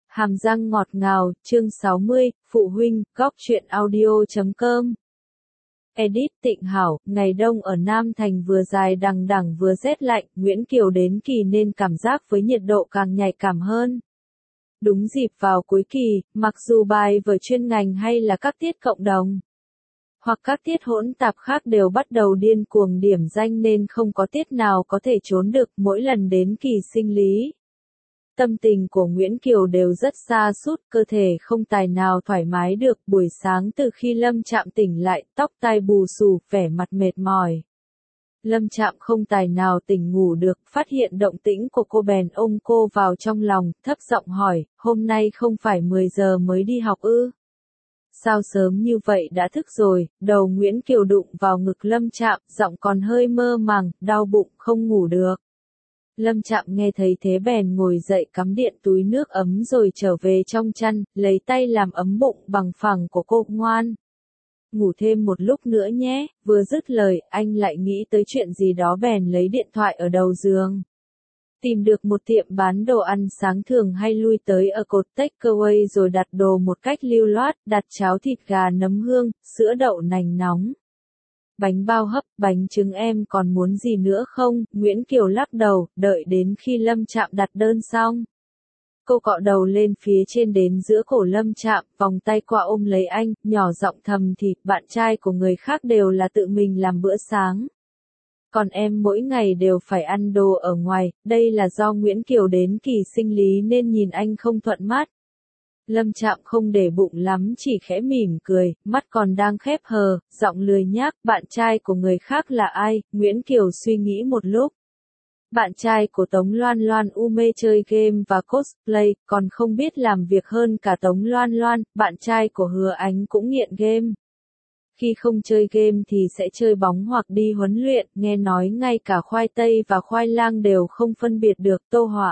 Hàm răng ngọt ngào, chương 60, phụ huynh, góc truyện audio.com. Edit Tịnh Hảo, ngày đông ở Nam Thành vừa dài đằng đẵng vừa rét lạnh, Nguyễn Kiều đến kỳ nên cảm giác với nhiệt độ càng nhạy cảm hơn. Đúng dịp vào cuối kỳ, mặc dù bài vở chuyên ngành hay là các tiết cộng đồng, hoặc các tiết hỗn tạp khác đều bắt đầu điên cuồng điểm danh nên không có tiết nào có thể trốn được. Mỗi lần đến kỳ sinh lý, tâm tình của Nguyễn Kiều đều rất sa sút, cơ thể không tài nào thoải mái được. Buổi sáng từ khi Lâm Trạm tỉnh lại, tóc tai bù xù, vẻ mặt mệt mỏi. Lâm Trạm không tài nào tỉnh ngủ được, phát hiện động tĩnh của cô bèn ôm cô vào trong lòng, thấp giọng hỏi, hôm nay không phải 10 giờ mới đi học ư? Sao sớm như vậy đã thức rồi? Đầu Nguyễn Kiều đụng vào ngực Lâm Trạm, giọng còn hơi mơ màng, đau bụng, không ngủ được. Lâm Trạm nghe thấy thế bèn ngồi dậy cắm điện túi nước ấm rồi trở về trong chăn, lấy tay làm ấm bụng bằng phẳng của cô. Ngoan, ngủ thêm một lúc nữa nhé. Vừa dứt lời, anh lại nghĩ tới chuyện gì đó bèn lấy điện thoại ở đầu giường. Tìm được một tiệm bán đồ ăn sáng thường hay lui tới ở cột takeaway rồi đặt đồ một cách lưu loát, đặt cháo thịt gà nấm hương, sữa đậu nành nóng, bánh bao hấp, bánh trứng. Em còn muốn gì nữa không? Nguyễn Kiều lắc đầu, đợi đến khi Lâm Trạm đặt đơn xong. Cô cọ đầu lên phía trên đến giữa cổ Lâm Trạm, vòng tay qua ôm lấy anh, nhỏ giọng thầm thì, bạn trai của người khác đều là tự mình làm bữa sáng. Còn em mỗi ngày đều phải ăn đồ ở ngoài. Đây là do Nguyễn Kiều đến kỳ sinh lý nên nhìn anh không thuận mắt. Lâm Trạm không để bụng lắm, chỉ khẽ mỉm cười, mắt còn đang khép hờ, giọng lười nhác. Bạn trai của người khác là ai? Nguyễn Kiều suy nghĩ một lúc. Bạn trai của Tống Loan Loan mê chơi game và cosplay, còn không biết làm việc hơn cả Tống Loan Loan. Bạn trai của Hứa Ánh cũng nghiện game. Khi không chơi game thì sẽ chơi bóng hoặc đi huấn luyện, nghe nói ngay cả khoai tây và khoai lang đều không phân biệt được.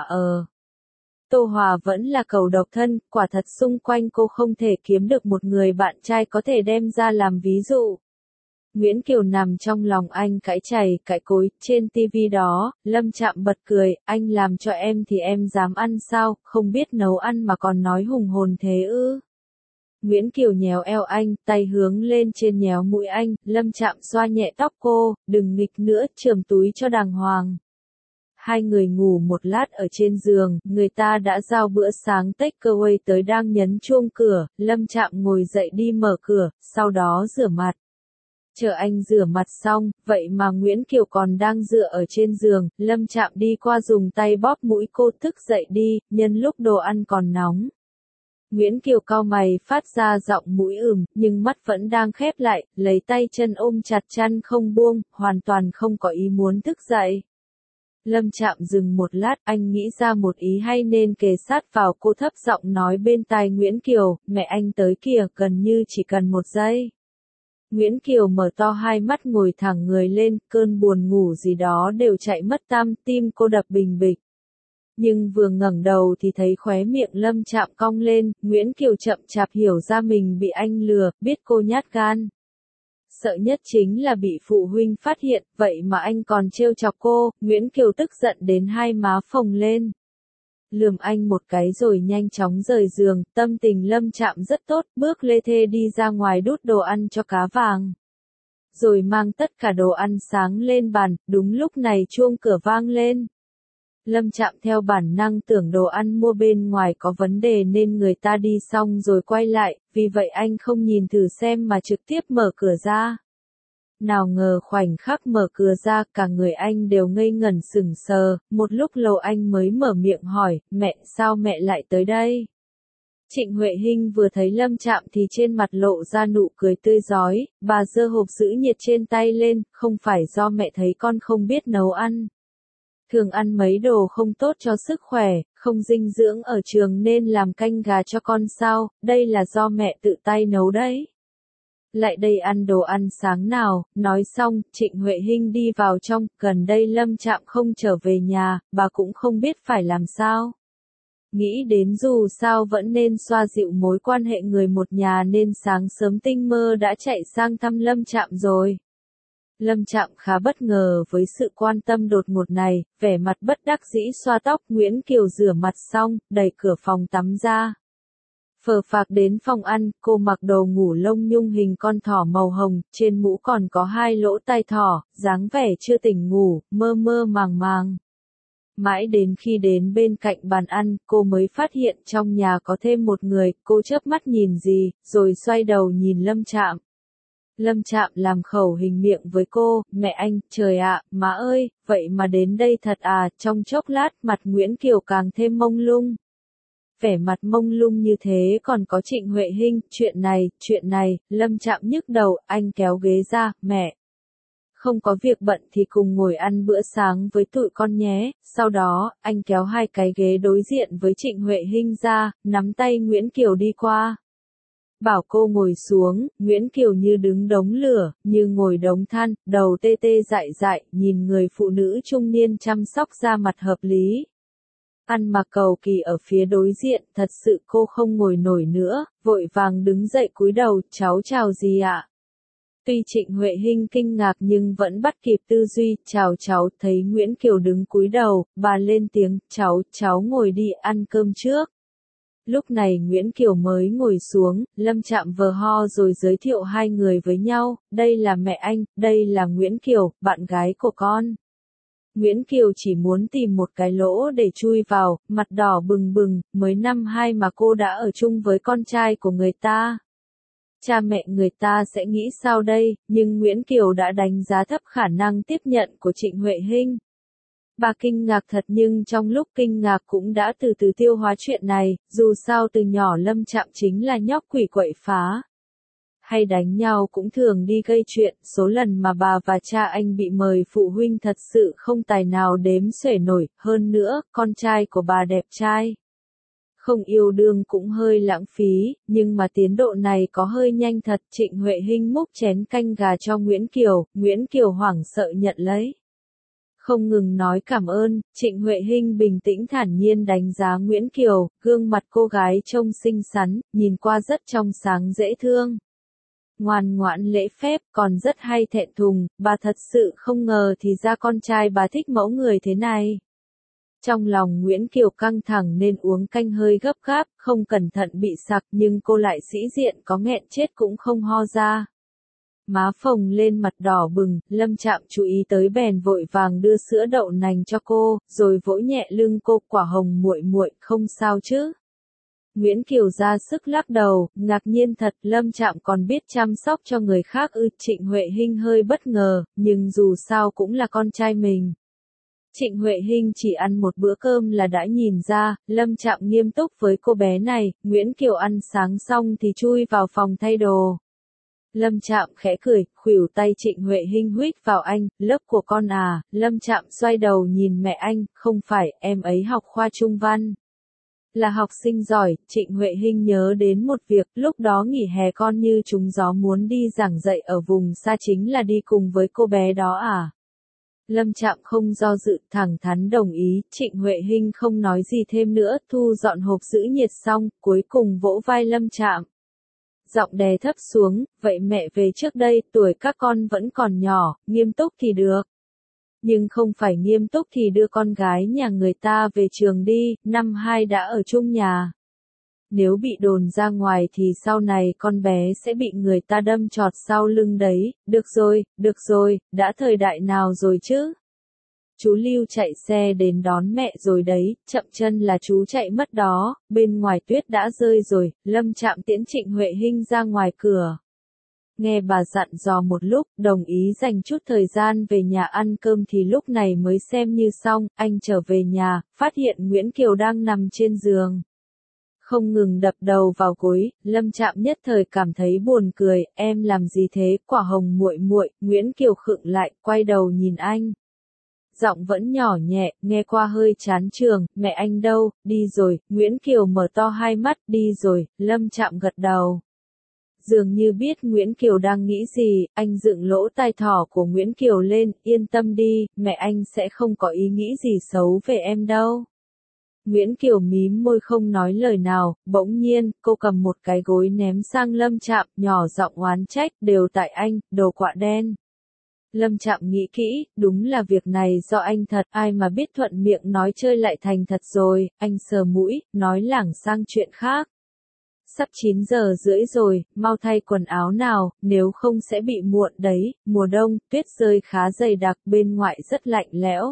Tô Hòa vẫn là cẩu độc thân, quả thật xung quanh cô không thể kiếm được một người bạn trai có thể đem ra làm ví dụ. Nguyễn Kiều nằm trong lòng anh cãi chày, cãi cối, trên tivi đó, Lâm Trạm bật cười, anh làm cho em thì em dám ăn sao, không biết nấu ăn mà còn nói hùng hồn thế ư? Nguyễn Kiều nhéo eo anh, tay hướng lên trên nhéo mũi anh. Lâm Trạm xoa nhẹ tóc cô, đừng nghịch nữa, chườm túi cho đàng hoàng. Hai người ngủ một lát ở trên giường, người ta đã giao bữa sáng takeaway tới đang nhấn chuông cửa. Lâm Trạm ngồi dậy đi mở cửa, sau đó rửa mặt. Chờ anh rửa mặt xong, vậy mà Nguyễn Kiều còn đang dựa ở trên giường. Lâm Trạm đi qua dùng tay bóp mũi cô, thức dậy đi, nhân lúc đồ ăn còn nóng. Nguyễn Kiều cau mày, phát ra giọng mũi nhưng mắt vẫn đang khép lại, lấy tay chân ôm chặt chăn không buông, hoàn toàn không có ý muốn thức dậy. Lâm Trạm dừng một lát, anh nghĩ ra một ý hay nên kề sát vào cô, thấp giọng nói bên tai Nguyễn Kiều, mẹ anh tới kìa, gần như chỉ cần một giây. Nguyễn Kiều mở to hai mắt, ngồi thẳng người lên, cơn buồn ngủ gì đó đều chạy mất tăm, tim cô đập bình bịch. Nhưng vừa ngẩng đầu thì thấy khóe miệng Lâm Trạm cong lên. Nguyễn Kiều chậm chạp hiểu ra mình bị anh lừa, biết cô nhát gan. Sợ nhất chính là bị phụ huynh phát hiện, vậy mà anh còn trêu chọc cô. Nguyễn Kiều tức giận đến hai má phồng lên. Lườm anh một cái rồi nhanh chóng rời giường. Tâm tình Lâm Trạm rất tốt, bước lê thê đi ra ngoài đút đồ ăn cho cá vàng, rồi mang tất cả đồ ăn sáng lên bàn. Đúng lúc này chuông cửa vang lên. Lâm Trạm theo bản năng tưởng đồ ăn mua bên ngoài có vấn đề nên người ta đi xong rồi quay lại, vì vậy anh không nhìn thử xem mà trực tiếp mở cửa ra. Nào ngờ khoảnh khắc mở cửa ra, cả người anh đều ngây ngẩn sững sờ. Một lúc lâu anh mới mở miệng hỏi, mẹ, sao mẹ lại tới đây? Trịnh Huệ Hinh vừa thấy Lâm Trạm thì trên mặt lộ ra nụ cười tươi rói, bà giơ hộp giữ nhiệt trên tay lên, không phải do mẹ thấy con không biết nấu ăn, thường ăn mấy đồ không tốt cho sức khỏe, không dinh dưỡng ở trường nên làm canh gà cho con sao? Đây là do mẹ tự tay nấu đấy. Lại đây ăn đồ ăn sáng nào. Nói xong, Trịnh Huệ Hinh đi vào trong. Gần đây Lâm Trạm không trở về nhà, bà cũng không biết phải làm sao. Nghĩ đến dù sao vẫn nên xoa dịu mối quan hệ người một nhà nên sáng sớm tinh mơ đã chạy sang thăm Lâm Trạm rồi. Lâm Trạm khá bất ngờ với sự quan tâm đột ngột này, vẻ mặt bất đắc dĩ xoa tóc. Nguyễn Kiều rửa mặt xong, đẩy cửa phòng tắm ra. Phờ phạc đến phòng ăn, cô mặc đồ ngủ lông nhung hình con thỏ màu hồng, trên mũ còn có 2 lỗ tai thỏ, dáng vẻ chưa tỉnh ngủ, mơ mơ màng màng. Mãi đến khi đến bên cạnh bàn ăn, cô mới phát hiện trong nhà có thêm một người. Cô chớp mắt nhìn gì, rồi xoay đầu nhìn Lâm Trạm. Lâm Trạm làm khẩu hình miệng với cô, mẹ anh, trời ạ, má ơi, vậy mà đến đây thật à. Trong chốc lát mặt Nguyễn Kiều càng thêm mông lung. Vẻ mặt mông lung như thế còn có Trịnh Huệ Hinh. Chuyện này, Lâm Trạm nhức đầu. Anh kéo ghế ra, mẹ. Không có việc bận thì cùng ngồi ăn bữa sáng với tụi con nhé. Sau đó, anh kéo 2 cái ghế đối diện với Trịnh Huệ Hinh ra, nắm tay Nguyễn Kiều đi qua. Bảo cô ngồi xuống. Nguyễn Kiều như đứng đống lửa, như ngồi đống than, đầu tê tê dại dại, nhìn người phụ nữ trung niên chăm sóc da mặt hợp lý. Ăn mặc cầu kỳ ở phía đối diện, thật sự cô không ngồi nổi nữa, vội vàng đứng dậy cúi đầu, cháu chào gì ạ? Tuy Trịnh Huệ Hinh kinh ngạc nhưng vẫn bắt kịp tư duy, chào cháu. Thấy Nguyễn Kiều đứng cúi đầu, bà lên tiếng, cháu ngồi đi, ăn cơm trước. Lúc này Nguyễn Kiều mới ngồi xuống, Lâm Trạm vờ ho rồi giới thiệu 2 người với nhau, đây là mẹ anh, đây là Nguyễn Kiều, bạn gái của con. Nguyễn Kiều chỉ muốn tìm một cái lỗ để chui vào, mặt đỏ bừng bừng, mới năm 2 mà cô đã ở chung với con trai của người ta. Cha mẹ người ta sẽ nghĩ sao đây, nhưng Nguyễn Kiều đã đánh giá thấp khả năng tiếp nhận của Trịnh Huệ Hinh. Bà kinh ngạc thật nhưng trong lúc kinh ngạc cũng đã từ từ tiêu hóa chuyện này, dù sao từ nhỏ Lâm Trạm chính là nhóc quỷ quậy phá. Hay đánh nhau cũng thường đi gây chuyện, số lần mà bà và cha anh bị mời phụ huynh thật sự không tài nào đếm xuể nổi, hơn nữa, con trai của bà đẹp trai. Không yêu đương cũng hơi lãng phí, nhưng mà tiến độ này có hơi nhanh thật. Trịnh Huệ Hinh múc chén canh gà cho Nguyễn Kiều hoảng sợ nhận lấy. Không ngừng nói cảm ơn, Trịnh Huệ Hinh bình tĩnh thản nhiên đánh giá Nguyễn Kiều, gương mặt cô gái trông xinh xắn, nhìn qua rất trong sáng dễ thương. Ngoan ngoãn lễ phép, còn rất hay thẹn thùng, bà thật sự không ngờ thì ra con trai bà thích mẫu người thế này. Trong lòng Nguyễn Kiều căng thẳng nên uống canh hơi gấp gáp, không cẩn thận bị sặc nhưng cô lại sĩ diện có nghẹn chết cũng không ho ra. Má phồng lên mặt đỏ bừng, Lâm Trạm chú ý tới bèn vội vàng đưa sữa đậu nành cho cô, rồi vỗ nhẹ lưng cô, quả hồng muội muội, không sao chứ? Nguyễn Kiều ra sức lắc đầu, ngạc nhiên thật, Lâm Trạm còn biết chăm sóc cho người khác ư? Trịnh Huệ Hinh hơi bất ngờ, nhưng dù sao cũng là con trai mình. Trịnh Huệ Hinh chỉ ăn một bữa cơm là đã nhìn ra, Lâm Trạm nghiêm túc với cô bé này. Nguyễn Kiều ăn sáng xong thì chui vào phòng thay đồ. Lâm Trạm khẽ cười, khuỷu tay Trịnh Huệ Hinh huých vào anh, lớp của con à. Lâm Trạm xoay đầu nhìn mẹ anh, không phải, em ấy học khoa trung văn. Là học sinh giỏi. Trịnh Huệ Hinh nhớ đến một việc, lúc đó nghỉ hè con như trúng gió muốn đi giảng dạy ở vùng xa, chính là đi cùng với cô bé đó à? Lâm Trạm không do dự, thẳng thắn đồng ý. Trịnh Huệ Hinh không nói gì thêm nữa, thu dọn hộp giữ nhiệt xong, cuối cùng vỗ vai Lâm Trạm. Giọng đè thấp xuống, vậy mẹ về trước đây, tuổi các con vẫn còn nhỏ, nghiêm túc thì được. Nhưng không phải nghiêm túc thì đưa con gái nhà người ta về trường đi, năm 2 đã ở chung nhà. Nếu bị đồn ra ngoài thì sau này con bé sẽ bị người ta đâm chọt sau lưng đấy. Được rồi, đã thời đại nào rồi chứ? Chú Lưu chạy xe đến đón mẹ rồi đấy, chậm chân là chú chạy mất đó. Bên ngoài tuyết đã rơi rồi. Lâm Trạm tiễn Trịnh Huệ Hinh ra ngoài cửa. Nghe bà dặn dò một lúc, đồng ý dành chút thời gian về nhà ăn cơm thì lúc này mới xem như xong. Anh trở về nhà, phát hiện Nguyễn Kiều đang nằm trên giường. Không ngừng đập đầu vào gối, Lâm Trạm nhất thời cảm thấy buồn cười, em làm gì thế? Quả hồng muội muội. Nguyễn Kiều khựng lại, quay đầu nhìn anh. Giọng vẫn nhỏ nhẹ, nghe qua hơi chán chường, mẹ anh đâu? Đi rồi. Nguyễn Kiều mở to hai mắt, đi rồi. Lâm Trạm gật đầu. Dường như biết Nguyễn Kiều đang nghĩ gì, anh dựng lỗ tai thỏ của Nguyễn Kiều lên, yên tâm đi, mẹ anh sẽ không có ý nghĩ gì xấu về em đâu. Nguyễn Kiều mím môi không nói lời nào, bỗng nhiên, cô cầm một cái gối ném sang Lâm Trạm, nhỏ giọng oán trách, đều tại anh, đồ quạ đen. Lâm Trạm nghĩ kỹ, đúng là việc này do anh thật, ai mà biết thuận miệng nói chơi lại thành thật rồi, anh sờ mũi, nói lảng sang chuyện khác. Sắp 9 giờ rưỡi rồi, mau thay quần áo nào, nếu không sẽ bị muộn đấy, mùa đông, tuyết rơi khá dày đặc, bên ngoài rất lạnh lẽo.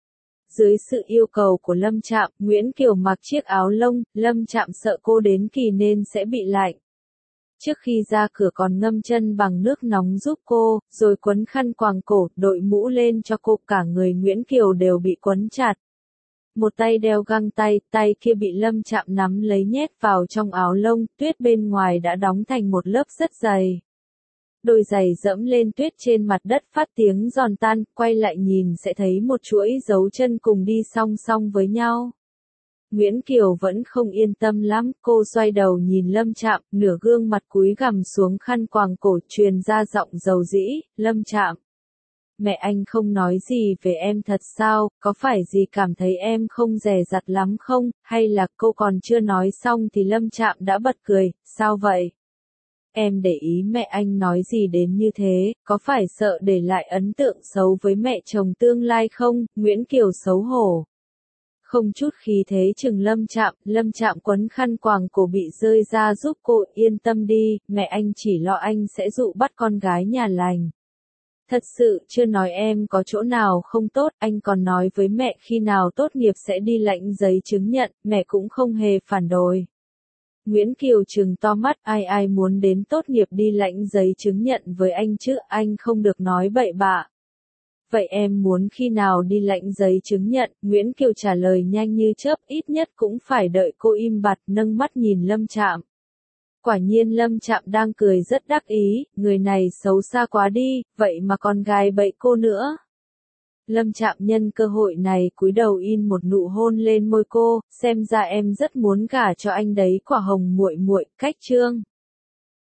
Dưới sự yêu cầu của Lâm Trạm, Nguyễn Kiều mặc chiếc áo lông, Lâm Trạm sợ cô đến kỳ nên sẽ bị lạnh. Trước khi ra cửa còn ngâm chân bằng nước nóng giúp cô, rồi quấn khăn quàng cổ, đội mũ lên cho cô, cả người Nguyễn Kiều đều bị quấn chặt. Một tay đeo găng tay, tay kia bị Lâm Trạm nắm lấy nhét vào trong áo lông, tuyết bên ngoài đã đóng thành một lớp rất dày. Đôi giày dẫm lên tuyết trên mặt đất phát tiếng giòn tan, quay lại nhìn sẽ thấy một chuỗi dấu chân cùng đi song song với nhau. Nguyễn Kiều vẫn không yên tâm lắm, cô xoay đầu nhìn Lâm Trạm, nửa gương mặt cúi gằm xuống khăn quàng cổ, truyền ra giọng dầu dĩ, Lâm Trạm. Mẹ anh không nói gì về em thật sao, có phải gì cảm thấy em không dè dặt lắm không, hay là cô còn chưa nói xong thì Lâm Trạm đã bật cười, sao vậy? Em để ý mẹ anh nói gì đến như thế, có phải sợ để lại ấn tượng xấu với mẹ chồng tương lai không? Nguyễn Kiều xấu hổ. Không chút khí thế chừng Lâm Trạm quấn khăn quàng cổ bị rơi ra giúp cô, yên tâm đi, mẹ anh chỉ lo anh sẽ dụ bắt con gái nhà lành. Thật sự chưa nói em có chỗ nào không tốt, anh còn nói với mẹ khi nào tốt nghiệp sẽ đi lãnh giấy chứng nhận, mẹ cũng không hề phản đối. Nguyễn Kiều trừng to mắt, ai muốn đến tốt nghiệp đi lãnh giấy chứng nhận với anh chứ, anh không được nói bậy bạ. Vậy em muốn khi nào đi lãnh giấy chứng nhận? Nguyễn Kiều trả lời nhanh như chớp, ít nhất cũng phải đợi cô im bặt, nâng mắt nhìn Lâm Trạm. Quả nhiên Lâm Trạm đang cười rất đắc ý, người này xấu xa quá đi, vậy mà còn gài bẫy cô nữa. Lâm Trạm nhân cơ hội này cúi đầu in một nụ hôn lên môi cô, xem ra em rất muốn gả cho anh đấy, quả hồng muội muội, cách chương.